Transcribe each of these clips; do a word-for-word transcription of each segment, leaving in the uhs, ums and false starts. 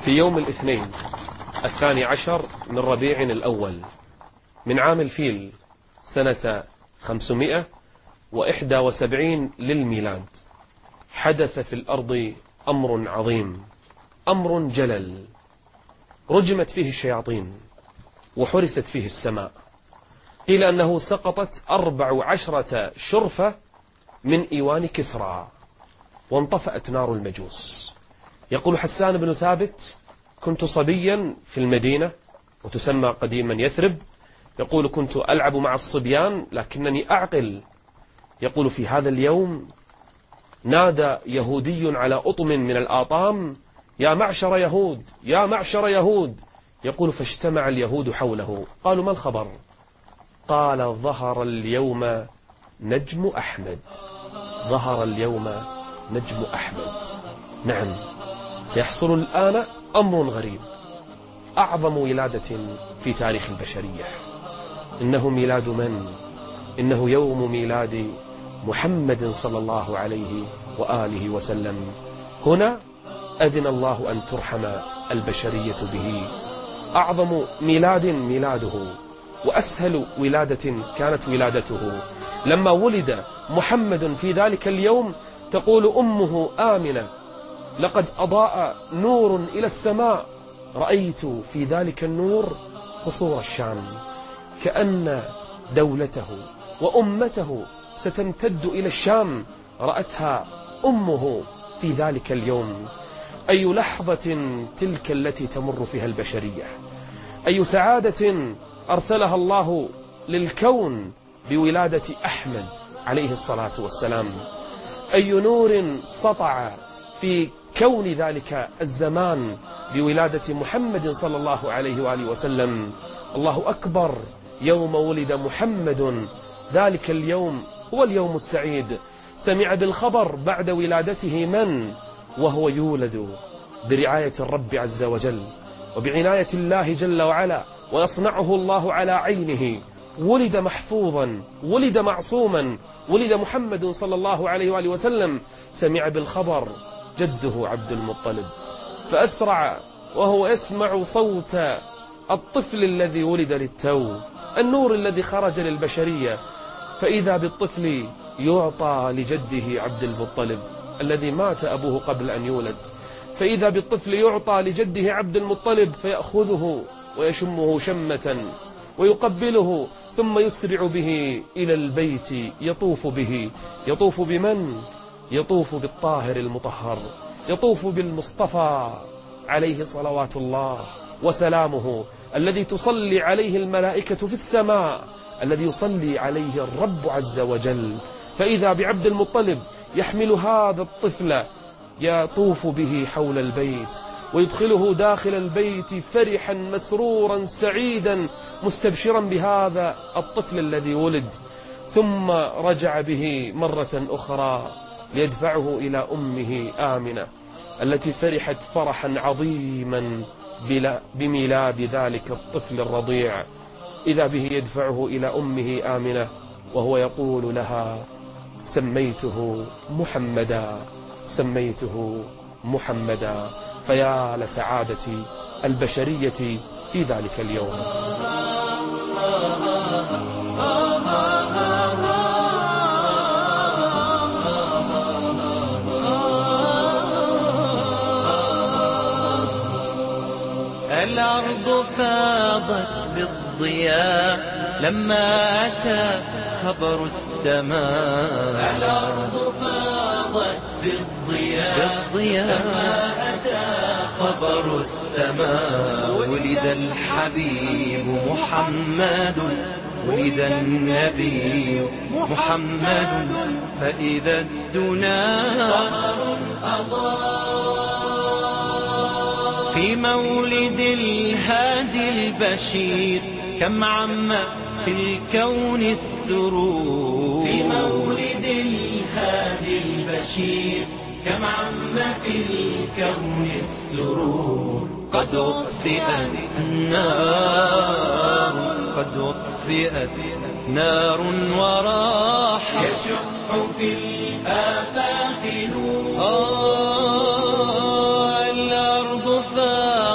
في يوم الاثنين الثاني عشر من ربيع الأول من عام الفيل سنة خمسمائة وإحدى وسبعين للميلاد حدث في الأرض أمر عظيم، أمر جلل، رجمت فيه الشياطين وحرست فيه السماء. قيل أنه سقطت أربع عشرة شرفة من إيوان كسرى وانطفأت نار المجوس. يقول حسان بن ثابت: كنت صبيا في المدينة وتسمى قديما يثرب. يقول: كنت ألعب مع الصبيان لكنني أعقل. يقول: في هذا اليوم نادى يهودي على أطم من الآطام: يا معشر يهود، يا معشر يهود. يقول: فاجتمع اليهود حوله. قالوا: ما الخبر؟ قال: ظهر اليوم نجم أحمد، ظهر اليوم نجم أحمد. نعم، سيحصل الآن أمر غريب، أعظم ولادة في تاريخ البشرية. إنه ميلاد من؟ إنه يوم ميلاد محمد صلى الله عليه وآله وسلم. هنا أذن الله أن ترحم البشرية به. أعظم ميلاد ميلاده، وأسهل ولادة كانت ولادته. لما ولد محمد في ذلك اليوم تقول أمه آمنة: لقد أضاء نور إلى السماء، رأيت في ذلك النور قصور الشام، كأن دولته وأمته ستمتد إلى الشام. رأتها أمه في ذلك اليوم. أي لحظة تلك التي تمر فيها البشرية، أي سعادة أرسلها الله للكون بولادة أحمد عليه الصلاة والسلام. أي نور سطع في كون ذلك الزمان بولادة محمد صلى الله عليه وآله وسلم. الله أكبر، يوم ولد محمد ذلك اليوم هو اليوم السعيد. سمع بالخبر بعد ولادته من؟ وهو يولد برعاية الرب عز وجل وبعناية الله جل وعلا، ويصنعه الله على عينه. ولد محفوظا، ولد معصوما، ولد محمد صلى الله عليه وآله وسلم. سمع بالخبر جده عبد المطلب، فأسرع وهو يسمع صوت الطفل الذي ولد للتو، النور الذي خرج للبشرية. فإذا بالطفل يعطى لجده عبد المطلب الذي مات أبوه قبل أن يولد. فإذا بالطفل يعطى لجده عبد المطلب فيأخذه ويشمه شمة ويقبله، ثم يسرع به إلى البيت يطوف به. يطوف بمن؟ يطوف بالطاهر المطهر، يطوف بالمصطفى عليه صلوات الله وسلامه، الذي تصلي عليه الملائكة في السماء، الذي يصلي عليه الرب عز وجل. فإذا بعبد المطلب يحمل هذا الطفل يطوف به حول البيت ويدخله داخل البيت فرحا مسرورا سعيدا مستبشرا بهذا الطفل الذي ولد. ثم رجع به مرة أخرى ليدفعه إلى أمه آمنة التي فرحت فرحا عظيما بميلاد ذلك الطفل الرضيع. إذا به يدفعه إلى أمه آمنة وهو يقول لها: سميته محمدا، سميته محمدا. فيا لسعادة البشرية في ذلك اليوم. الأرض فاضت بالضياء لما أتى خبر السماء. الأرض فاضت بالضياء, بالضياء لما أتى خبر السماء. ولد الحبيب محمد، ولد النبي محمد، فإذا الدنا قمر أضاء في مولد الهادي البشير. كم عم في الكون السرور، في مولد الهادي البشير. كم عم في الكون السرور. قد أطفئت النار، قد أطفئت نار وراح يشع في الآفاق نور. آه الأرض فاضت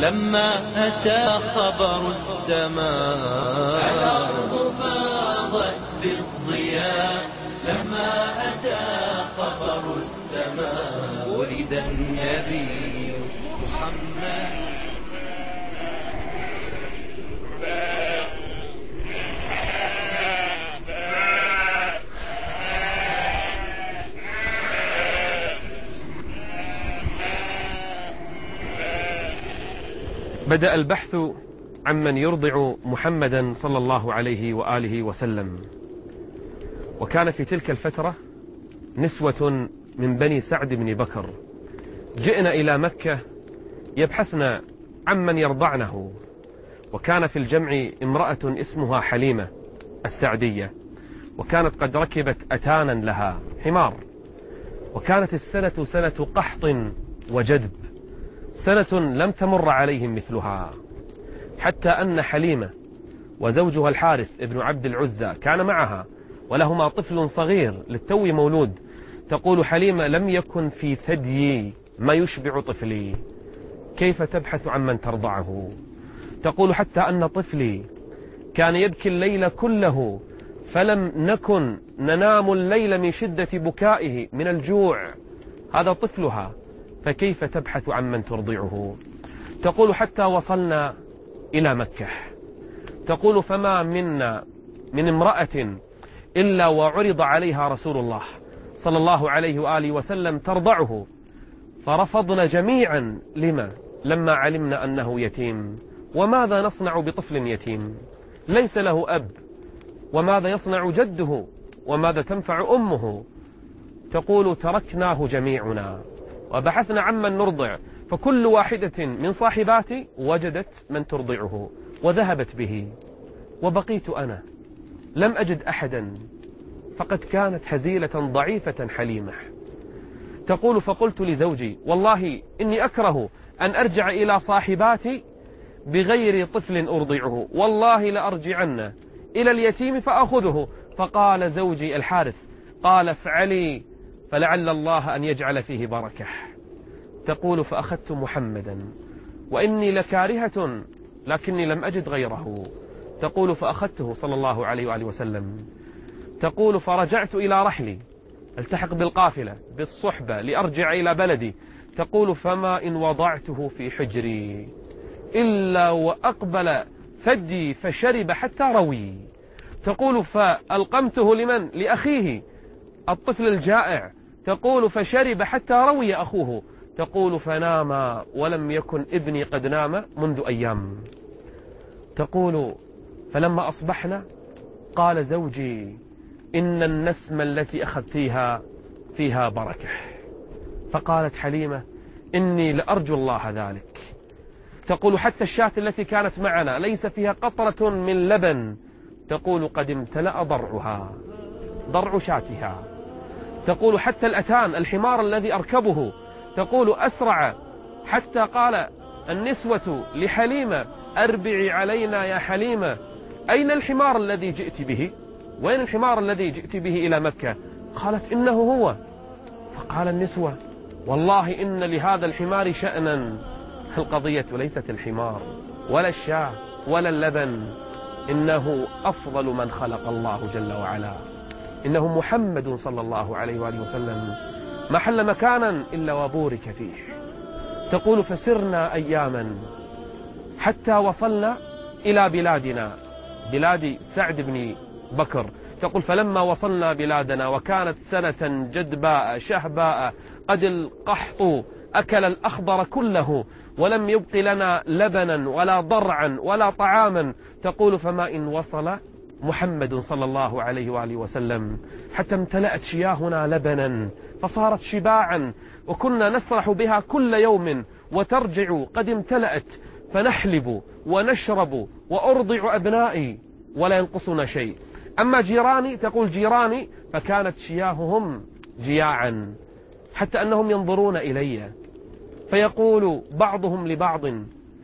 لما أتى خبر السماء. الأرض فاضت بالضياء لما أتى خبر السماء. ولد النبي محمد بدأ البحث عمن يرضع محمدا صلى الله عليه وآله وسلم. وكان في تلك الفترة نسوة من بني سعد بن بكر جئنا إلى مكة يبحثن عمن يرضعنه. وكان في الجمع امرأة اسمها حليمة السعدية، وكانت قد ركبت أتانا لها حمار. وكانت السنة سنة قحط وجدب، سنة لم تمر عليهم مثلها، حتى أن حليمة وزوجها الحارث ابن عبد العزى كان معها، ولهما طفل صغير للتو مولود. تقول حليمة: لم يكن في ثديي ما يشبع طفلي، كيف تبحث عن من ترضعه؟ تقول: حتى أن طفلي كان يبكي الليل كله، فلم نكن ننام الليل من شدة بكائه من الجوع. هذا طفلها، فكيف تبحث عن من ترضعه؟ تقول: حتى وصلنا إلى مكة. تقول: فما منا من امرأة إلا وعرض عليها رسول الله صلى الله عليه وآله وسلم ترضعه، فرفضنا جميعا. لما؟ لما علمنا أنه يتيم. وماذا نصنع بطفل يتيم ليس له أب؟ وماذا يصنع جده؟ وماذا تنفع أمه؟ تقول: تركناه جميعنا وبحثنا عمن نرضع، فكل واحدة من صاحباتي وجدت من ترضعه وذهبت به، وبقيت أنا لم أجد أحدا. فقد كانت هزيلة ضعيفة حليمة. تقول: فقلت لزوجي: والله إني أكره أن أرجع إلى صاحباتي بغير طفل أرضعه، والله لأرجعن إلى اليتيم فأخذه. فقال زوجي الحارث: قال: افعلي فلعل الله أن يجعل فيه بركة. تقول: فأخذت محمدا وإني لكارهة لكني لم أجد غيره. تقول: فأخذته صلى الله عليه وآله وسلم. تقول: فرجعت إلى رحلي التحق بالقافلة بالصحبة لأرجع إلى بلدي. تقول: فما إن وضعته في حجري إلا وأقبل ثدي فشرب حتى روي. تقول: فألقمته لمن؟ لأخيه الطفل الجائع. تقول: فشرب حتى روي أخوه. تقول: فنام ولم يكن ابني قد نام منذ أيام. تقول: فلما أصبحنا قال زوجي: إن النسمة التي أخذتيها فيها بركة. فقالت حليمة: إني لأرجو الله ذلك. تقول: حتى الشاة التي كانت معنا ليس فيها قطرة من لبن. تقول: قد امتلأ ضرعها، ضرع شاتها. تقول: حتى الأتان الحمار الذي أركبه، تقول: أسرع، حتى قال النسوة لحليمة: أربعي علينا يا حليمة، أين الحمار الذي جئت به؟ وين الحمار الذي جئت به إلى مكة؟ قالت: إنه هو. فقال النسوة: والله إن لهذا الحمار شأنا. القضية ليست الحمار ولا الشاة ولا اللبن، إنه أفضل من خلق الله جل وعلا، إنه محمد صلى الله عليه وآله وسلم، ما حل مكانا إلا وبورك فيه. تقول: فسرنا أياما حتى وصلنا إلى بلادنا، بلاد سعد بن بكر. تقول: فلما وصلنا بلادنا وكانت سنة جدباء شهباء، قد القحط أكل الأخضر كله، ولم يبق لنا لبنا ولا ضرعا ولا طعاما. تقول: فما إن وصل محمد صلى الله عليه وآله وسلم حتى امتلأت شياهنا لبنا فصارت شباعا، وكنا نسرح بها كل يوم وترجع قد امتلأت، فنحلب ونشرب وأرضع أبنائي ولا ينقصنا شيء. أما جيراني، تقول جيراني، فكانت شياههم جياعا، حتى أنهم ينظرون إلي فيقول بعضهم لبعض: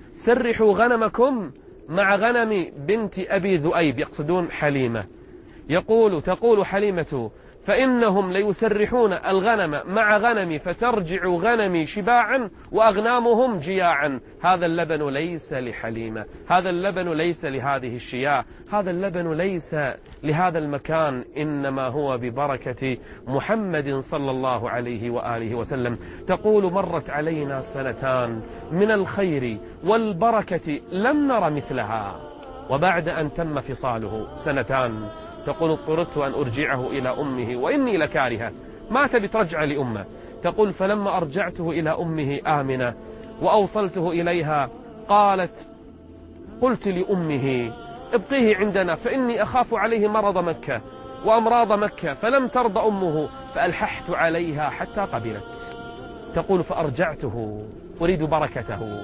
سرحوا غنمكم مع غنم بنت أبي ذؤيب، يقصدون حليمة. يقول تقول حليمة: فإنهم ليسرحون الغنم مع غنمي فترجع غنمي شباعا وأغنامهم جياعا. هذا اللبن ليس لحليمة، هذا اللبن ليس لهذه الشياء، هذا اللبن ليس لهذا المكان، إنما هو ببركة محمد صلى الله عليه وآله وسلم. تقول: مرت علينا سنتان من الخير والبركة لم نر مثلها. وبعد أن تم فصاله سنتان تقول: اضطررت أن أرجعه إلى أمه وإني لكارهة، ما تبي ترجع لأمه. تقول: فلما أرجعته إلى أمه آمنة وأوصلته إليها قالت: قلت لأمه ابقيه عندنا فإني أخاف عليه مرض مكة وأمراض مكة، فلم ترضى أمه فألححت عليها حتى قبلت. تقول: فأرجعته أريد بركته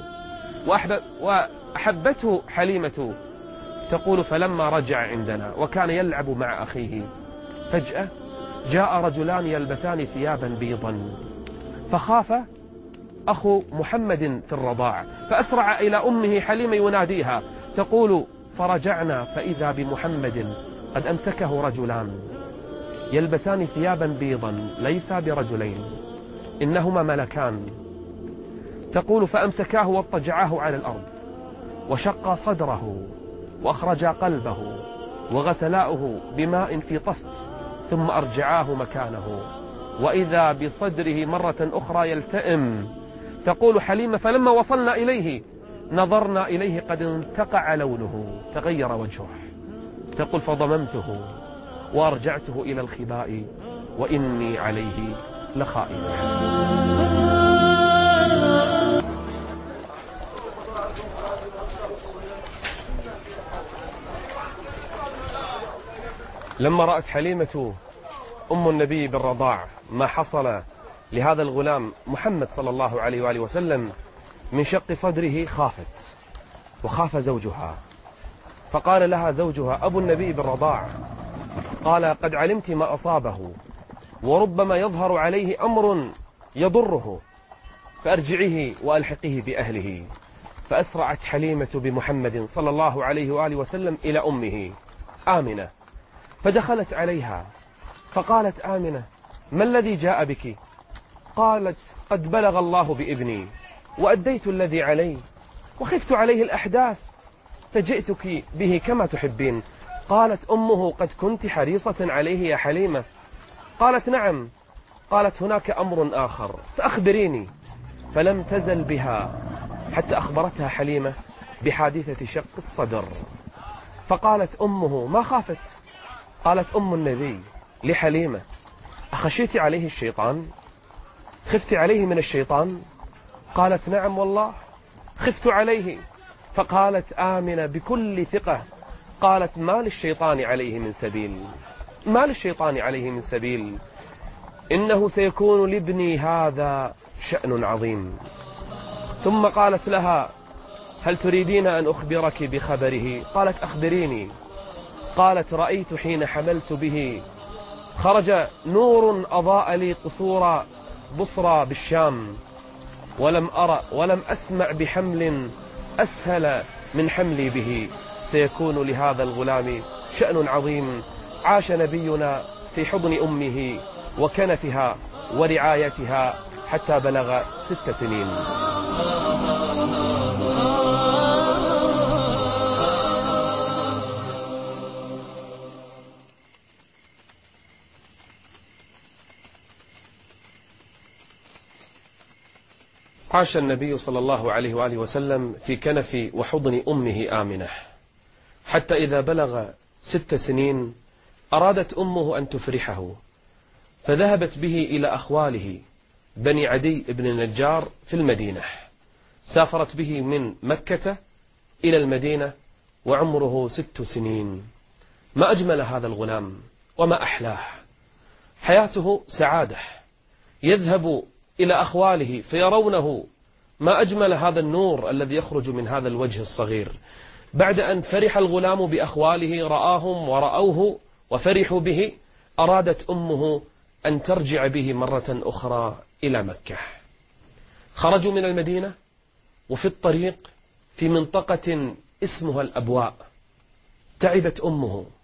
وأحبته حليمة. تقول: فلما رجع عندنا وكان يلعب مع أخيه فجأة جاء رجلان يلبسان ثيابا بيضا، فخاف أخو محمد في الرضاع فأسرع إلى أمه حليمة يناديها. تقول: فرجعنا فإذا بمحمد قد أمسكه رجلان يلبسان ثيابا بيضا ليس برجلين، إنهما ملكان. تقول: فأمسكاه واضطجعاه على الأرض وشق صدره وأخرجا قلبه وغسلاؤه بماء في طست ثم أرجعاه مكانه، وإذا بصدره مرة أخرى يلتئم. تقول حليمة: فلما وصلنا إليه نظرنا إليه قد انتقع لونه تغير وجهه. تقول: فضممته وأرجعته إلى الخباء وإني عليه لخائف. لما رأت حليمة أم النبي بالرضاع ما حصل لهذا الغلام محمد صلى الله عليه وآله وسلم من شق صدره خافت، وخاف زوجها، فقال لها زوجها أبو النبي بالرضاع قال: قد علمت ما أصابه وربما يظهر عليه أمر يضره، فأرجعيه وألحقيه بأهله. فأسرعت حليمة بمحمد صلى الله عليه وآله وسلم إلى أمه آمنة، فدخلت عليها فقالت آمنة: ما الذي جاء بك؟ قالت: قد بلغ الله بابني وأديت الذي علي وخفت عليه الأحداث فجئتك به كما تحبين. قالت أمه: قد كنت حريصة عليه يا حليمة؟ قالت: نعم. قالت: هناك أمر آخر فأخبريني. فلم تزل بها حتى أخبرتها حليمة بحادثة شق الصدر. فقالت أمه: ما خافت؟ قالت أم النبي لحليمة: أخشيت عليه الشيطان؟ خفت عليه من الشيطان؟ قالت: نعم والله خفت عليه. فقالت آمنة بكل ثقة، قالت: ما للشيطان عليه من سبيل، ما للشيطان عليه من سبيل، إنه سيكون لابني هذا شأن عظيم. ثم قالت لها: هل تريدين أن أخبرك بخبره؟ قالت: أخبريني. قالت: رأيت حين حملت به خرج نور أضاء لي قصور بصرى بالشام، ولم أرى ولم أسمع بحمل أسهل من حملي به، سيكون لهذا الغلام شأن عظيم. عاش نبينا في حضن أمه وكنفها ورعايتها حتى بلغ ست سنين. عاش النبي صلى الله عليه وآله وسلم في كنف وحضن أمه آمنة حتى إذا بلغ ست سنين أرادت أمه أن تفرحه، فذهبت به إلى أخواله بني عدي بن النجار في المدينة. سافرت به من مكة إلى المدينة وعمره ست سنين. ما أجمل هذا الغلام وما أحلاه، حياته سعادة، يذهب إلى أخواله فيرونه. ما أجمل هذا النور الذي يخرج من هذا الوجه الصغير. بعد أن فرح الغلام بأخواله رآهم ورأوه وفرحوا به، أرادت أمه أن ترجع به مرة أخرى إلى مكة. خرجوا من المدينة وفي الطريق في منطقة اسمها الأبواء تعبت أمه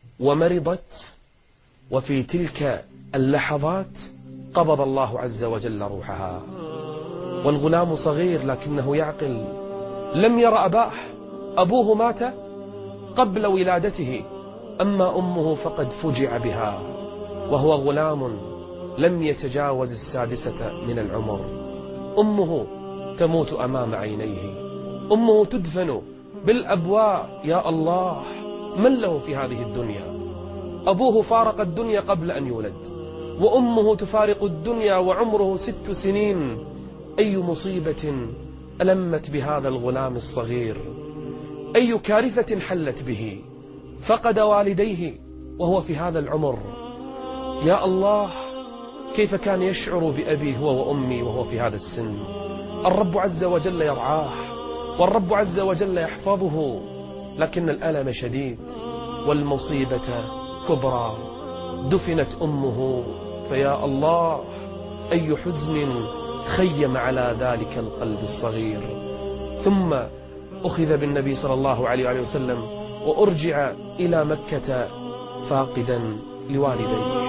ومرضت، وفي تلك اللحظات قبض الله عز وجل روحها. والغلام صغير لكنه يعقل، لم ير أباه، أبوه مات قبل ولادته، أما أمه فقد فجع بها وهو غلام لم يتجاوز السادسة من العمر. أمه تموت أمام عينيه، أمه تدفن بالأبواء. يا الله، من له في هذه الدنيا؟ أبوه فارق الدنيا قبل أن يولد، وأمه تفارق الدنيا وعمره ست سنين. أي مصيبة ألمت بهذا الغلام الصغير، أي كارثة حلت به، فقد والديه وهو في هذا العمر. يا الله، كيف كان يشعر بأبي هو وأمي وهو في هذا السن؟ الرب عز وجل يرعاه، والرب عز وجل يحفظه، لكن الألم شديد والمصيبة كبرى. دفنت أمه، فيا الله أي حزن خيم على ذلك القلب الصغير. ثم أخذ بالنبي صلى الله عليه وسلم وأرجع إلى مكة فاقدا لوالديه.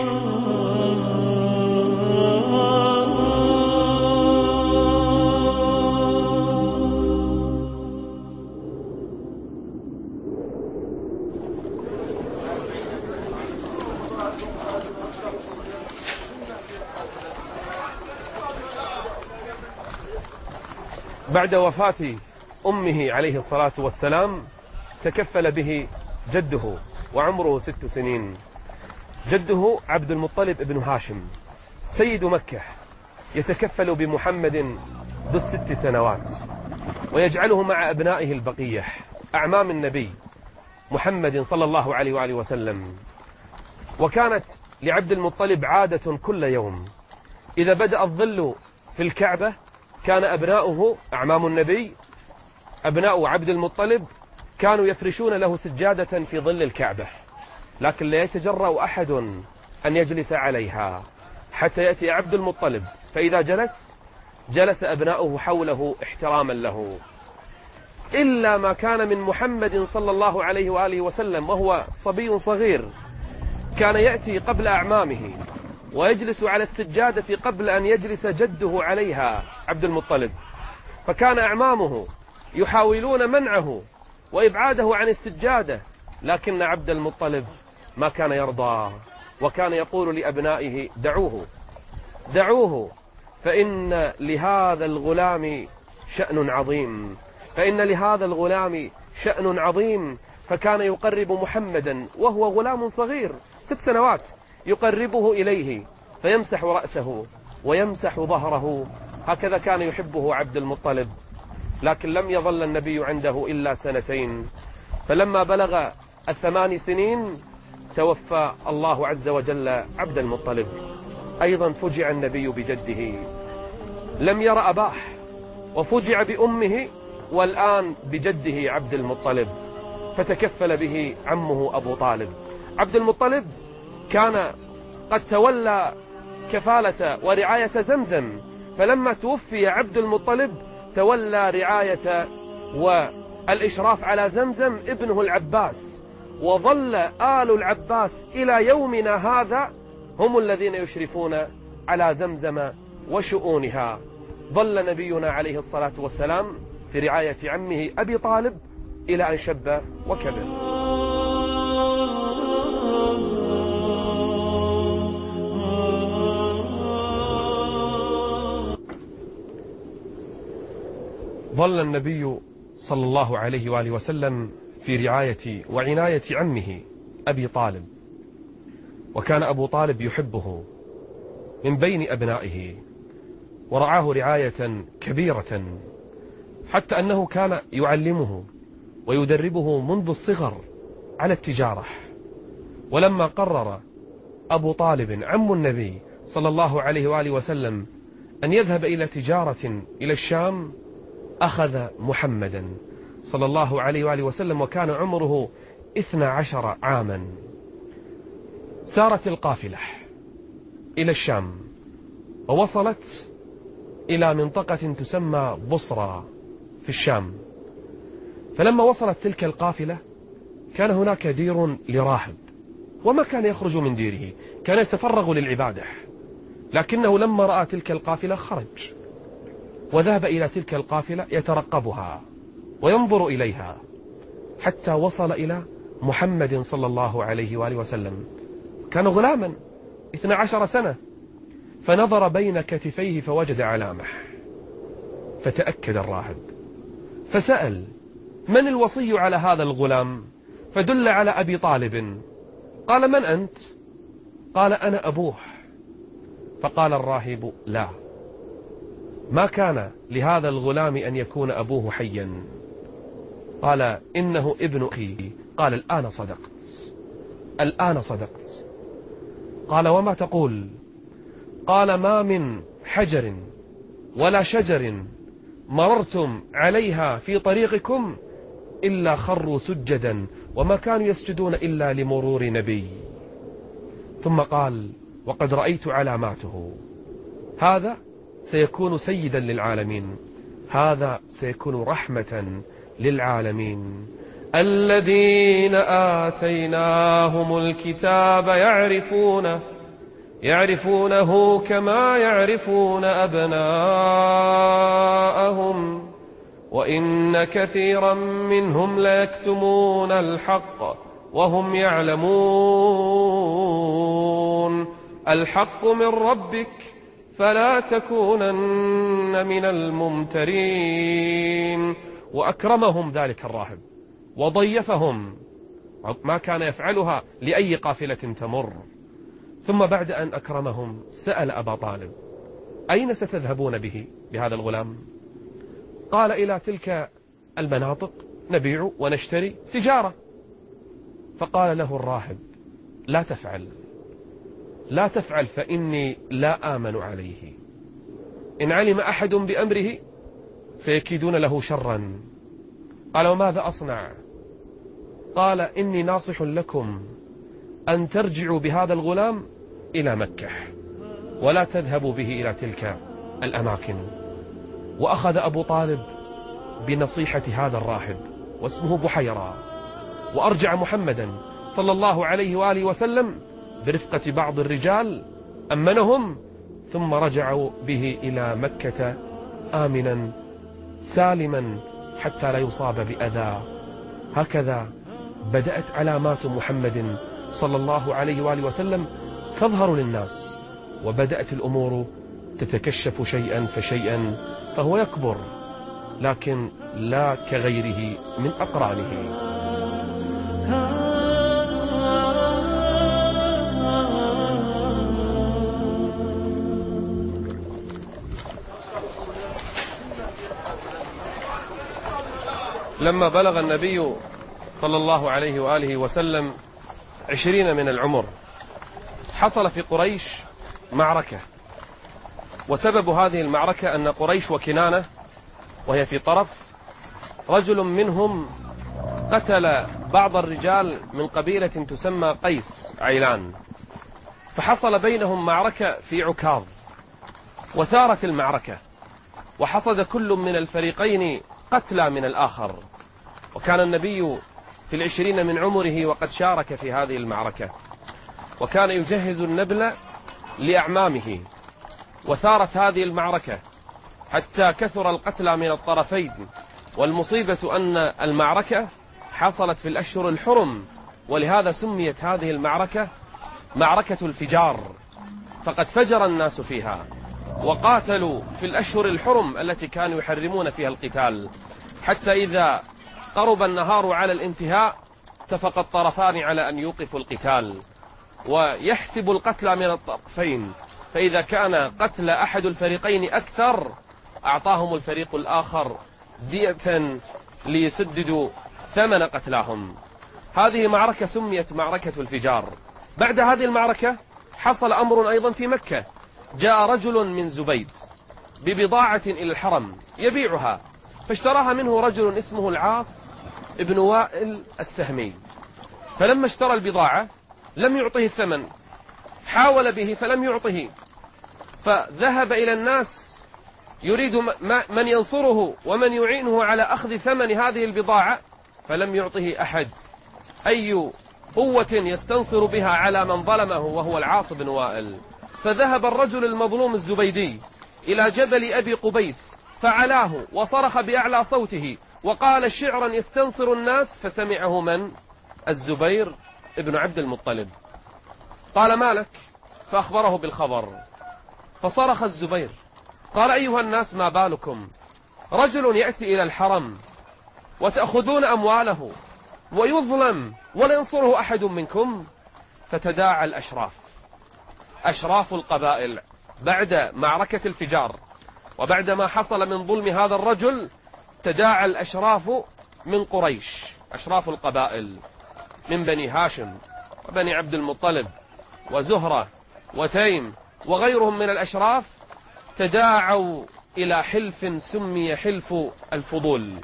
بعد وفاة أمه عليه الصلاة والسلام تكفل به جده وعمره ست سنين. جده عبد المطلب بن هاشم سيد مكة، يتكفل بمحمد ذو الست سنوات ويجعله مع أبنائه البقية أعمام النبي محمد صلى الله عليه وآله وسلم. وكانت لعبد المطلب عادة كل يوم إذا بدأ الظل في الكعبة كان أبناؤه أعمام النبي أبناء عبد المطلب كانوا يفرشون له سجادة في ظل الكعبة، لكن لا يتجرأ أحد أن يجلس عليها حتى يأتي عبد المطلب، فإذا جلس جلس أبناؤه حوله احتراما له، إلا ما كان من محمد صلى الله عليه وآله وسلم وهو صبي صغير. كان يأتي قبل أعمامه ويجلس على السجادة قبل أن يجلس جده عليها عبد المطلب، فكان أعمامه يحاولون منعه وإبعاده عن السجادة، لكن عبد المطلب ما كان يرضى، وكان يقول لأبنائه دعوه دعوه فإن لهذا الغلام شأن عظيم فإن لهذا الغلام شأن عظيم. فكان يقرب محمدا وهو غلام صغير ست سنوات، يقربه إليه فيمسح رأسه ويمسح ظهره، هكذا كان يحبه عبد المطلب. لكن لم يظل النبي عنده إلا سنتين، فلما بلغ الثمان سنين توفى الله عز وجل عبد المطلب. أيضا فجع النبي بجده، لم ير أباه وفجع بأمه، والآن بجده عبد المطلب، فتكفل به عمه أبو طالب. عبد المطلب كان قد تولى كفالة ورعاية زمزم، فلما توفي عبد المطلب تولى رعاية والإشراف على زمزم ابنه العباس، وظل آل العباس إلى يومنا هذا هم الذين يشرفون على زمزم وشؤونها. ظل نبينا عليه الصلاة والسلام في رعاية عمه أبي طالب إلى أن شب وكبر. ظل النبي صلى الله عليه وآله وسلم في رعاية وعناية عمه أبي طالب، وكان أبو طالب يحبه من بين أبنائه ورعاه رعاية كبيرة، حتى أنه كان يعلمه ويدربه منذ الصغر على التجارة. ولما قرر أبو طالب عم النبي صلى الله عليه وآله وسلم أن يذهب إلى تجارة إلى الشام، أخذ محمدا صلى الله عليه وآله وسلم وكان عمره اثنى عشر عاما. سارت القافلة إلى الشام ووصلت إلى منطقة تسمى بصرى في الشام. فلما وصلت تلك القافلة كان هناك دير لراهب وما كان يخرج من ديره، كان يتفرغ للعبادة، لكنه لما رأى تلك القافلة خرج وذهب إلى تلك القافلة يترقبها وينظر إليها، حتى وصل إلى محمد صلى الله عليه وآله وسلم. كان غلاما اثنى عشر سنة، فنظر بين كتفيه فوجد علامة، فتأكد الراهب فسأل: من الوصي على هذا الغلام؟ فدل على أبي طالب. قال: من أنت؟ قال: أنا أبوه. فقال الراهب: لا، ما كان لهذا الغلام أن يكون أبوه حيا. قال: إنه ابن أخي. قال: الآن صدقت، الآن صدقت. قال: وما تقول؟ قال: ما من حجر ولا شجر مررتم عليها في طريقكم إلا خروا سجدا، وما كانوا يسجدون إلا لمرور نبي. ثم قال: وقد رأيت علاماته، هذا سيكون سيدا للعالمين، هذا سيكون رحمة للعالمين. الذين آتيناهم الكتاب يعرفونه يعرفونه كما يعرفون أبناءهم وإن كثيرا منهم ليكتمون الحق وهم يعلمون. الحق من ربك فلا تكونن من الممترين. وأكرمهم ذلك الراهب وضيفهم، ما كان يفعلها لأي قافلة تمر. ثم بعد أن أكرمهم سأل أبا طالب: أين ستذهبون به بهذا الغلام؟ قال: إلى تلك المناطق نبيع ونشتري تجارة. فقال له الراهب: لا تفعل، لا تفعل، فإني لا آمن عليه، إن علم أحد بأمره سيكيدون له شرا. قال: وماذا أصنع؟ قال: إني ناصح لكم أن ترجعوا بهذا الغلام إلى مكة ولا تذهبوا به إلى تلك الأماكن. وأخذ أبو طالب بنصيحة هذا الراهب واسمه بحيرة، وأرجع محمدا صلى الله عليه وآله وسلم برفقة بعض الرجال، أمنهم، ثم رجعوا به إلى مكة آمنا سالما حتى لا يصاب بأذى. هكذا بدأت علامات محمد صلى الله عليه وآله وسلم تظهر للناس، وبدأت الأمور تتكشف شيئا فشيئا، فهو يكبر لكن لا كغيره من أقرانه. لما بلغ النبي صلى الله عليه وآله وسلم عشرين من العمر حصل في قريش معركة، وسبب هذه المعركة أن قريش وكنانة وهي في طرف، رجل منهم قتل بعض الرجال من قبيلة تسمى قيس عيلان، فحصل بينهم معركة في عكاظ، وثارت المعركة وحصد كل من الفريقين قتلى من الآخر، وكان النبي في العشرين من عمره وقد شارك في هذه المعركة، وكان يجهز النبل لأعمامه، وثارت هذه المعركة حتى كثر القتلى من الطرفين. والمصيبة أن المعركة حصلت في الأشهر الحرم، ولهذا سميت هذه المعركة معركة الفجار، فقد فجر الناس فيها وقاتلوا في الأشهر الحرم التي كانوا يحرمون فيها القتال، حتى إذا قرب النهار على الانتهاء اتفق الطرفان على أن يوقفوا القتال ويحسب القتلى من الطرفين، فإذا كان قتل أحد الفريقين أكثر أعطاهم الفريق الآخر دية ليسددوا ثمن قتلاهم. هذه معركة سميت معركة الفجار. بعد هذه المعركة حصل أمر أيضا في مكة، جاء رجل من زبيد ببضاعة إلى الحرم يبيعها، فاشتراها منه رجل اسمه العاص ابن وائل السهمي، فلما اشترى البضاعة لم يعطه الثمن، حاول به فلم يعطه، فذهب إلى الناس يريد من ينصره ومن يعينه على أخذ ثمن هذه البضاعة، فلم يعطه أحد. أي قوة يستنصر بها على من ظلمه وهو العاص بن وائل. فذهب الرجل المظلوم الزبيدي إلى جبل أبي قبيس فعلاه وصرخ بأعلى صوته وقال شعرا يستنصر الناس، فسمعه من؟ الزبير ابن عبد المطلب. قال ما لك؟ فأخبره بالخبر. فصرخ الزبير قال أيها الناس ما بالكم؟ رجل يأتي إلى الحرم وتأخذون أمواله ويظلم ولا ينصره أحد منكم. فتداعى الأشراف، أشراف القبائل، بعد معركة الفجار وبعد ما حصل من ظلم هذا الرجل، تداعى الأشراف من قريش، أشراف القبائل من بني هاشم وبني عبد المطلب وزهرة وتيم وغيرهم من الأشراف، تداعوا إلى حلف سمي حلف الفضول،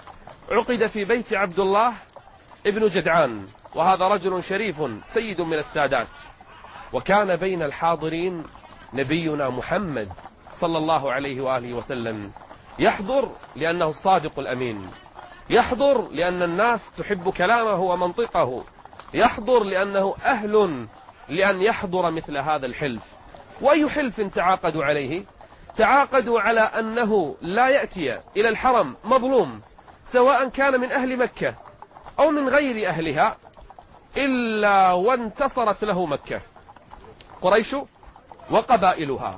عقد في بيت عبد الله ابن جدعان، وهذا رجل شريف سيد من السادات. وكان بين الحاضرين نبينا محمد صلى الله عليه وآله وسلم، يحضر لأنه الصادق الأمين، يحضر لأن الناس تحب كلامه ومنطقه، يحضر لأنه أهل لأن يحضر مثل هذا الحلف. وأي حلف تعاقدوا عليه؟ تعاقدوا على أنه لا يأتي إلى الحرم مظلوم سواء كان من أهل مكة أو من غير أهلها إلا وانتصرت له مكة. قريش وقبائلها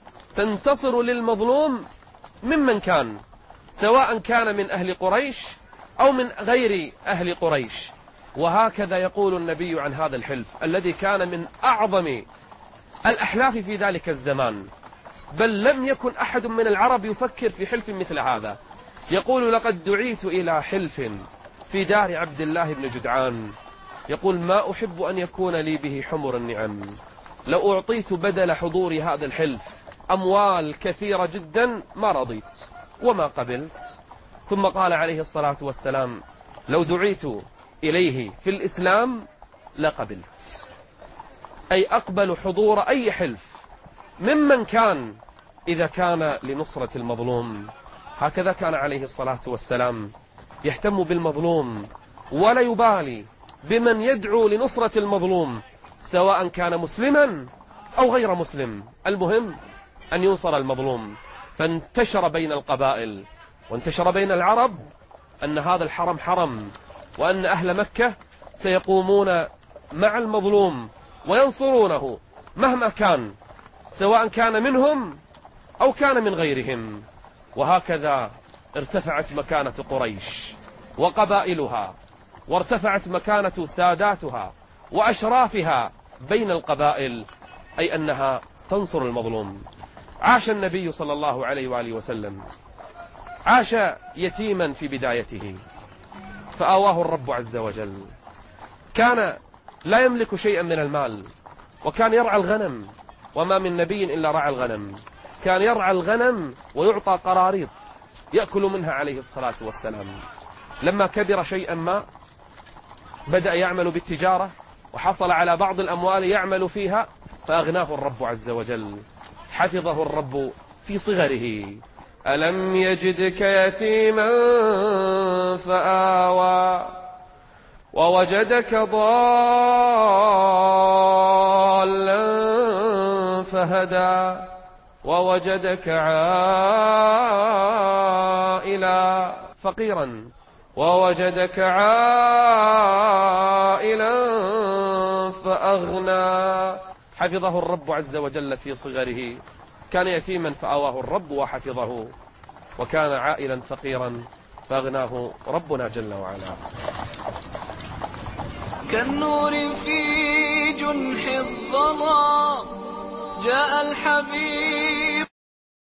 تنتصر للمظلوم ممن كان، سواء كان من أهل قريش أو من غير أهل قريش. وهكذا يقول النبي عن هذا الحلف الذي كان من أعظم الأحلاف في ذلك الزمان، بل لم يكن أحد من العرب يفكر في حلف مثل هذا. يقول لقد دعيت إلى حلف في دار عبد الله بن جدعان، يقول ما أحب أن يكون لي به حمر النعم، لو أعطيت بدل حضور هذا الحلف أموال كثيرة جدا ما رضيت وما قبلت. ثم قال عليه الصلاة والسلام لو دعيت إليه في الإسلام لقبلت، أي أقبل حضور أي حلف ممن كان إذا كان لنصرة المظلوم. هكذا كان عليه الصلاة والسلام يهتم بالمظلوم ولا يبالي بمن يدعو لنصرة المظلوم سواء كان مسلما أو غير مسلم، المهم أن ينصر المظلوم. فانتشر بين القبائل وانتشر بين العرب أن هذا الحرم حرم، وأن أهل مكة سيقومون مع المظلوم وينصرونه مهما كان، سواء كان منهم أو كان من غيرهم. وهكذا ارتفعت مكانة قريش وقبائلها، وارتفعت مكانة ساداتها وأشرافها بين القبائل، أي أنها تنصر المظلوم. عاش النبي صلى الله عليه وآله وسلم، عاش يتيما في بدايته فآواه الرب عز وجل. كان لا يملك شيئا من المال، وكان يرعى الغنم، وما من نبي إلا رعى الغنم. كان يرعى الغنم ويعطى قراريط يأكل منها عليه الصلاة والسلام. لما كبر شيئا ما بدأ يعمل بالتجارة وحصل على بعض الأموال يعمل فيها، فأغناه الرب عز وجل، حفظه الرب في صغره. ألم يجدك يتيما فآوى ووجدك ضالا فهدى ووجدك عائلا فقيرا ووجدك عائلا فأغنى. حفظه الرب عز وجل في صغره، كان يتيما فآواه الرب وحفظه، وكان عائلا فقيرا فأغناه ربنا جل وعلا. كالنور في جنح الظلام جاء الحبيب